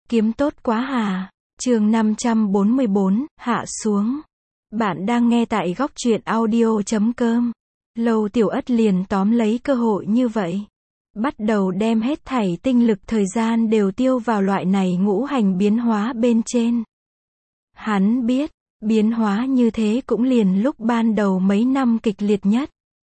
Kiếm tốt quá hà. Chương 544, hạ xuống. Bạn đang nghe tại góc truyện audio.com. Lâu Tiểu Ất liền tóm lấy cơ hội như vậy. Bắt đầu đem hết thảy tinh lực thời gian đều tiêu vào loại này ngũ hành biến hóa bên trên. Hắn biết, biến hóa như thế cũng liền lúc ban đầu mấy năm kịch liệt nhất,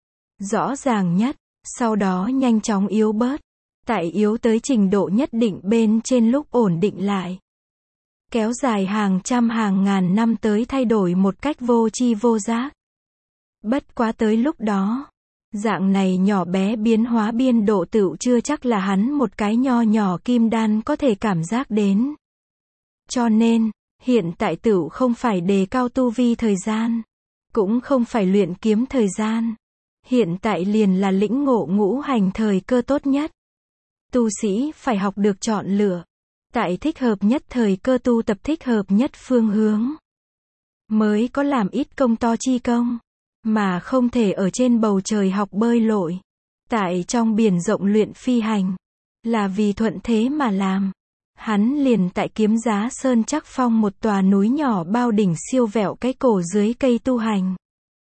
rõ ràng nhất, sau đó nhanh chóng yếu bớt. Tại yếu tới trình độ nhất định bên trên lúc ổn định lại. Kéo dài hàng trăm hàng ngàn năm tới thay đổi một cách vô tri vô giác. Bất quá tới lúc đó, dạng này nhỏ bé biến hóa biên độ tựu chưa chắc là hắn một cái nho nhỏ kim đan có thể cảm giác đến. Cho nên, hiện tại tựu không phải đề cao tu vi thời gian, cũng không phải luyện kiếm thời gian. Hiện tại liền là lĩnh ngộ ngũ hành thời cơ tốt nhất. Tu sĩ phải học được chọn lựa, tại thích hợp nhất thời cơ tu tập thích hợp nhất phương hướng, mới có làm ít công to chi công, mà không thể ở trên bầu trời học bơi lội, tại trong biển rộng luyện phi hành, là vì thuận thế mà làm. Hắn liền tại Kiếm Giá Sơn Trắc Phong một tòa núi nhỏ bao đỉnh siêu vẹo cái cổ dưới cây tu hành.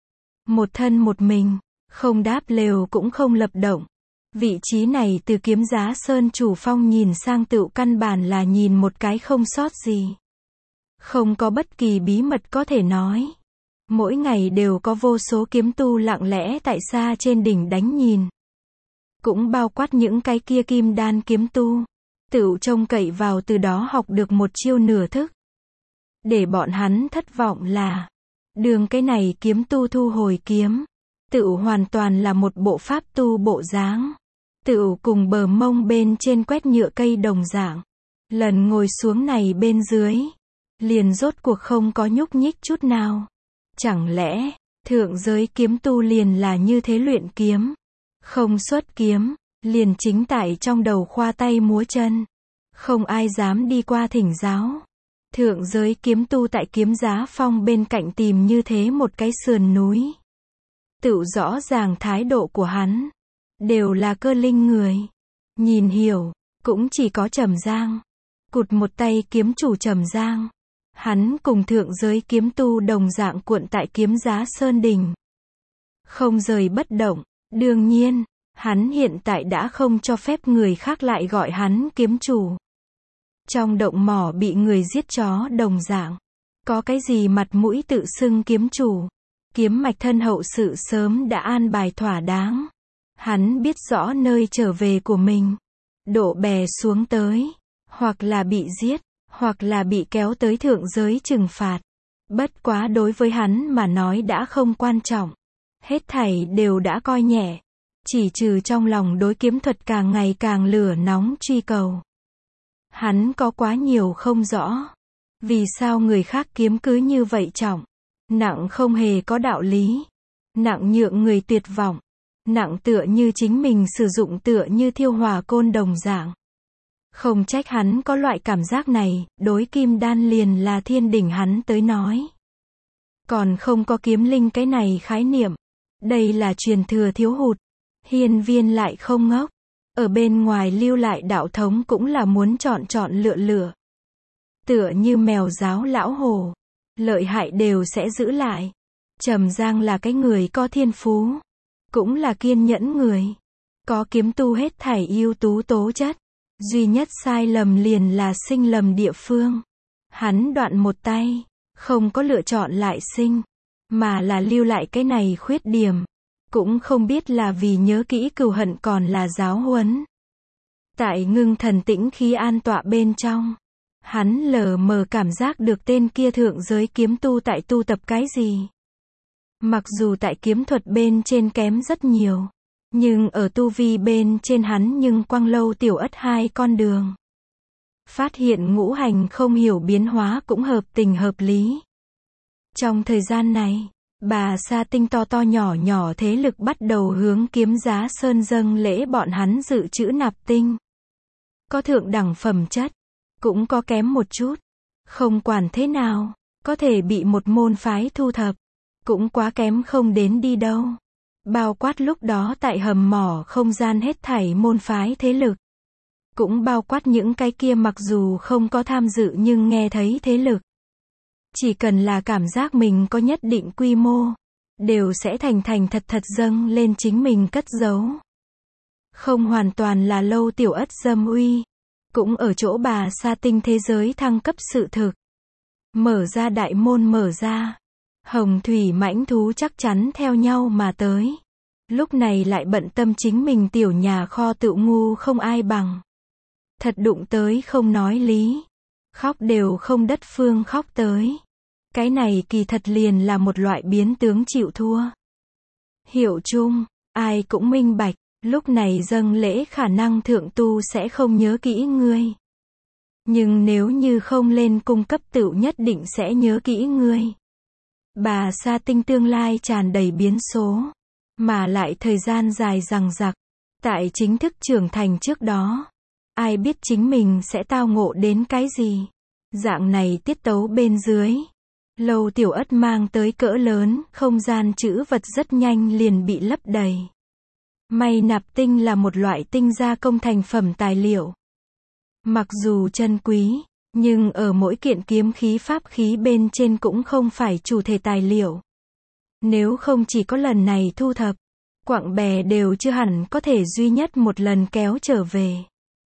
Một thân một mình, không đáp lều cũng không lập động. Vị trí này từ Kiếm Giá Sơn chủ phong nhìn sang tựu căn bản là nhìn một cái không sót gì. Không có bất kỳ bí mật có thể nói. Mỗi ngày đều có vô số kiếm tu lặng lẽ tại xa trên đỉnh đánh nhìn. Cũng bao quát những cái kia kim đan kiếm tu. Tựu trông cậy vào từ đó học được một chiêu nửa thức. Để bọn hắn thất vọng là, đường cái này kiếm tu thu hồi kiếm, tựu hoàn toàn là một bộ pháp tu bộ dáng. Tựu cùng bờ mông bên trên quét nhựa cây đồng dạng. Lần ngồi xuống này bên dưới, liền rốt cuộc không có nhúc nhích chút nào. Chẳng lẽ, thượng giới kiếm tu liền là như thế luyện kiếm? Không xuất kiếm, liền chính tại trong đầu khoa tay múa chân. Không ai dám đi qua thỉnh giáo. Thượng giới kiếm tu tại Kiếm Giá Phong bên cạnh tìm như thế một cái sườn núi. Tựu rõ ràng thái độ của hắn. Đều là cơ linh người. Nhìn hiểu, cũng chỉ có Trầm Giang. Cụt một tay kiếm chủ Trầm Giang. Hắn cùng thượng giới kiếm tu đồng dạng cuộn tại Kiếm Giá Sơn đỉnh. Không rời bất động. Đương nhiên, hắn hiện tại đã không cho phép người khác lại gọi hắn kiếm chủ. Trong động mỏ bị người giết chó đồng dạng. Có cái gì mặt mũi tự xưng kiếm chủ. Kiếm mạch thân hậu sự sớm đã an bài thỏa đáng. Hắn biết rõ nơi trở về của mình. Độ bè xuống tới. Hoặc là bị giết. Hoặc là bị kéo tới thượng giới trừng phạt. Bất quá đối với hắn mà nói đã không quan trọng. Hết thảy đều đã coi nhẹ. Chỉ trừ trong lòng đối kiếm thuật càng ngày càng lửa nóng truy cầu. Hắn có quá nhiều không rõ. Vì sao người khác kiếm cứ như vậy trọng. Nặng không hề có đạo lý. Nặng nhượng người tuyệt vọng. Nặng tựa như chính mình sử dụng tựa như thiêu hỏa côn đồng dạng. Không trách hắn có loại cảm giác này, đối kim đan liền là thiên đỉnh hắn tới nói. Còn không có kiếm linh cái này khái niệm. Đây là truyền thừa thiếu hụt. Hiên Viên lại không ngốc. Ở bên ngoài lưu lại đạo thống cũng là muốn chọn lựa. Tựa như mèo giáo lão hồ. Lợi hại đều sẽ giữ lại. Trầm Giang là cái người có thiên phú. Cũng là kiên nhẫn người. Có kiếm tu hết thảy ưu tú tố chất. Duy nhất sai lầm liền là sinh lầm địa phương. Hắn đoạn một tay. Không có lựa chọn lại sinh. Mà là lưu lại cái này khuyết điểm. Cũng không biết là vì nhớ kỹ cừu hận còn là giáo huấn. Tại ngưng thần tĩnh khí an tọa bên trong. Hắn lờ mờ cảm giác được tên kia thượng giới kiếm tu tại tu tập cái gì. Mặc dù tại kiếm thuật bên trên kém rất nhiều. Nhưng ở tu vi bên trên hắn nhưng quăng Lâu Tiểu Ất hai con đường. Phát hiện ngũ hành không hiểu biến hóa cũng hợp tình hợp lý. Trong thời gian này, Bà Sa Tinh to nhỏ nhỏ thế lực bắt đầu hướng Kiếm Giá Sơn dâng lễ bọn hắn dự trữ nạp tinh. Có thượng đẳng phẩm chất, cũng có kém một chút. Không quản thế nào, có thể bị một môn phái thu thập. Cũng quá kém không đến đi đâu. Bao quát lúc đó tại hầm mỏ không gian hết thảy môn phái thế lực. cũng bao quát những cái kia mặc dù không có tham dự nhưng nghe thấy thế lực. Chỉ cần là cảm giác mình có nhất định quy mô, đều sẽ thành thành thật thật dâng lên chính mình cất giấu. Không hoàn toàn là Lâu Tiểu Ất dâm uy, cũng ở chỗ bà sa tinh thế giới thăng cấp sự thực. Mở ra đại môn mở ra, hồng thủy mãnh thú chắc chắn theo nhau mà tới. Lúc này lại bận tâm chính mình tiểu nhà kho tự ngu không ai bằng. Thật đụng tới không nói lý, khóc đều không đất phương khóc tới. Cái này kỳ thật liền là một loại biến tướng chịu thua. Hiểu chung, ai cũng minh bạch, lúc này dâng lễ khả năng thượng tu sẽ không nhớ kỹ ngươi. Nhưng nếu như không lên cung cấp tựu nhất định sẽ nhớ kỹ ngươi. Bà sa tinh tương lai tràn đầy biến số, mà lại thời gian dài dằng dặc. Tại chính thức trưởng thành trước đó, ai biết chính mình sẽ tao ngộ đến cái gì. Dạng này tiết tấu bên dưới, Lâu Tiểu Ất mang tới cỡ lớn, không gian trữ vật rất nhanh liền bị lấp đầy. May nạp tinh là một loại tinh gia công thành phẩm tài liệu. Mặc dù chân quý, nhưng ở mỗi kiện kiếm khí pháp khí bên trên cũng không phải chủ thể tài liệu. Nếu không chỉ có lần này thu thập, quặng bè đều chưa hẳn có thể duy nhất một lần kéo trở về.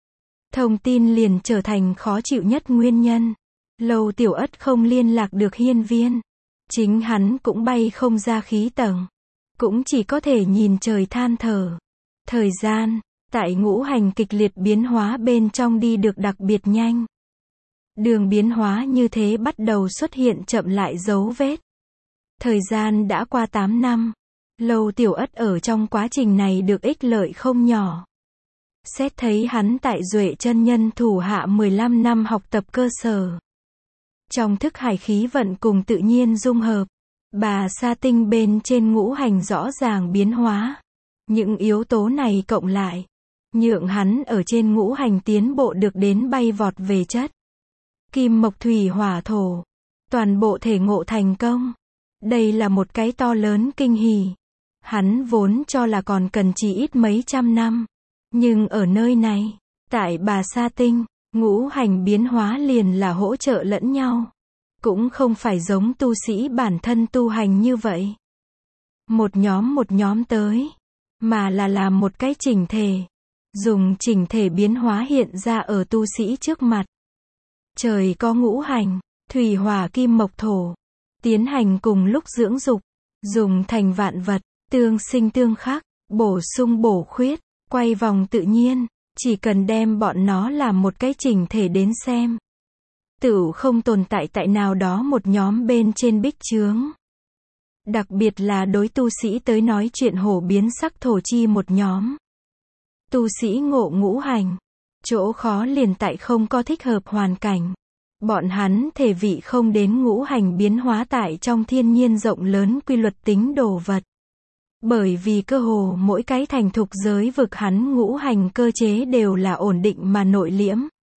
Thông tin liền trở thành khó chịu nhất nguyên nhân. Lâu Tiểu Ất không liên lạc được hiên viên. Chính hắn cũng bay không ra khí tầng. Cũng chỉ có thể nhìn trời than thở. Thời gian, tại ngũ hành kịch liệt biến hóa bên trong đi được đặc biệt nhanh. Đường biến hóa như thế bắt đầu xuất hiện chậm lại dấu vết. Thời gian đã qua 8 năm. Lâu Tiểu Ất ở trong quá trình này được ích lợi không nhỏ. Xét thấy hắn tại Duệ chân nhân thủ hạ 15 năm học tập cơ sở. Trong thức hải khí vận cùng tự nhiên dung hợp, bà sa tinh bên trên ngũ hành rõ ràng biến hóa. Những yếu tố này cộng lại, nhượng hắn ở trên ngũ hành tiến bộ được đến bay vọt về chất. Kim mộc thủy hỏa thổ, toàn bộ thể ngộ thành công. Đây là một cái to lớn kinh hỉ. Hắn vốn cho là còn cần chỉ ít mấy trăm năm. Nhưng ở nơi này, tại bà sa tinh, ngũ hành biến hóa liền là hỗ trợ lẫn nhau. Cũng không phải giống tu sĩ bản thân tu hành như vậy. Một nhóm tới, mà là làm một cái chỉnh thể. Dùng chỉnh thể biến hóa hiện ra ở tu sĩ trước mặt. Trời có ngũ hành, thủy hỏa kim mộc thổ. Tiến hành cùng lúc dưỡng dục, dùng thành vạn vật, tương sinh tương khắc, bổ sung bổ khuyết, quay vòng tự nhiên, chỉ cần đem bọn nó làm một cái chỉnh thể đến xem. Tựu không tồn tại tại nào đó một nhóm bên trên bích chướng. Đặc biệt là đối tu sĩ tới nói chuyện hổ biến sắc thổ chi một nhóm. Tu sĩ ngộ ngũ hành, chỗ khó liền tại không có thích hợp hoàn cảnh. Bọn hắn thể vị không đến ngũ hành biến hóa tại trong thiên nhiên rộng lớn quy luật tính đồ vật. Bởi vì cơ hồ mỗi cái thành thục giới vực hắn ngũ hành cơ chế đều là ổn định mà nội liễm.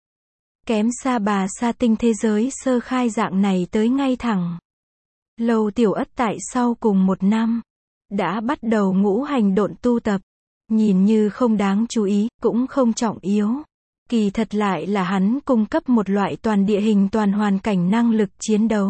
Kém xa bà sa tinh thế giới sơ khai dạng này tới ngay thẳng. Lâu Tiểu Ất tại sau cùng một năm, đã bắt đầu ngũ hành độn tu tập. Nhìn như không đáng chú ý, cũng không trọng yếu. Kỳ thật lại là hắn cung cấp một loại toàn địa hình toàn hoàn cảnh năng lực chiến đấu.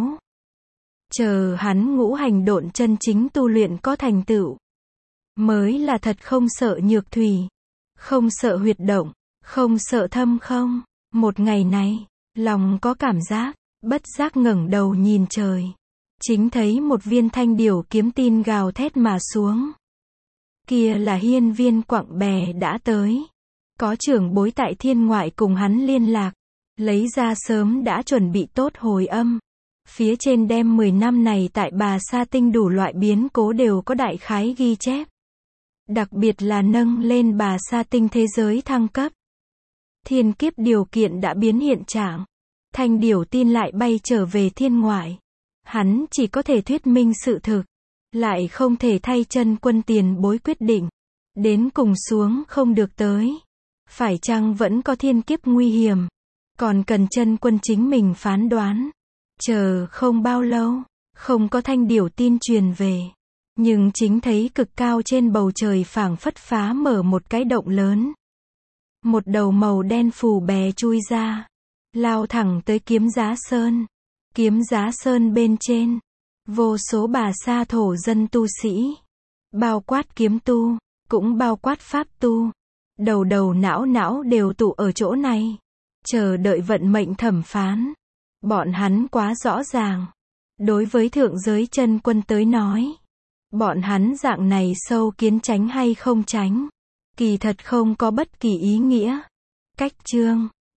Chờ hắn ngũ hành độn chân chính tu luyện có thành tựu. Mới là thật không sợ nhược thủy. Không sợ huyệt động. Không sợ thâm không. Một ngày này, lòng có cảm giác, bất giác ngẩng đầu nhìn trời. Chính thấy một viên thanh điểu kiếm tin gào thét mà xuống. Kia là hiên viên quặng bè đã tới. Có trưởng bối tại thiên ngoại cùng hắn liên lạc. Lấy ra sớm đã chuẩn bị tốt hồi âm. Phía trên đem 10 năm này tại bà sa tinh đủ loại biến cố đều có đại khái ghi chép. Đặc biệt là nâng lên bà sa tinh thế giới thăng cấp. Thiên kiếp điều kiện đã biến hiện trạng. Thanh điểu tin lại bay trở về thiên ngoại. Hắn chỉ có thể thuyết minh sự thực. Lại không thể thay chân quân tiền bối quyết định. Đến cùng xuống không được tới. Phải chăng vẫn có thiên kiếp nguy hiểm. Còn cần chân quân chính mình phán đoán. Chờ không bao lâu. Không có thanh điểu tin truyền về. Nhưng chính thấy cực cao trên bầu trời phảng phất phá mở một cái động lớn. Một đầu màu đen phù bè chui ra, lao thẳng tới Kiếm Giá Sơn. Kiếm Giá Sơn bên trên, vô số bà sa thổ dân tu sĩ, bao quát kiếm tu, cũng bao quát pháp tu, đầu đầu não não đều tụ ở chỗ này, chờ đợi vận mệnh thẩm phán. Bọn hắn quá rõ ràng. Đối với thượng giới chân quân tới nói, bọn hắn dạng này sâu kiến tránh hay không tránh, kỳ thật không có bất kỳ ý nghĩa. Cách chương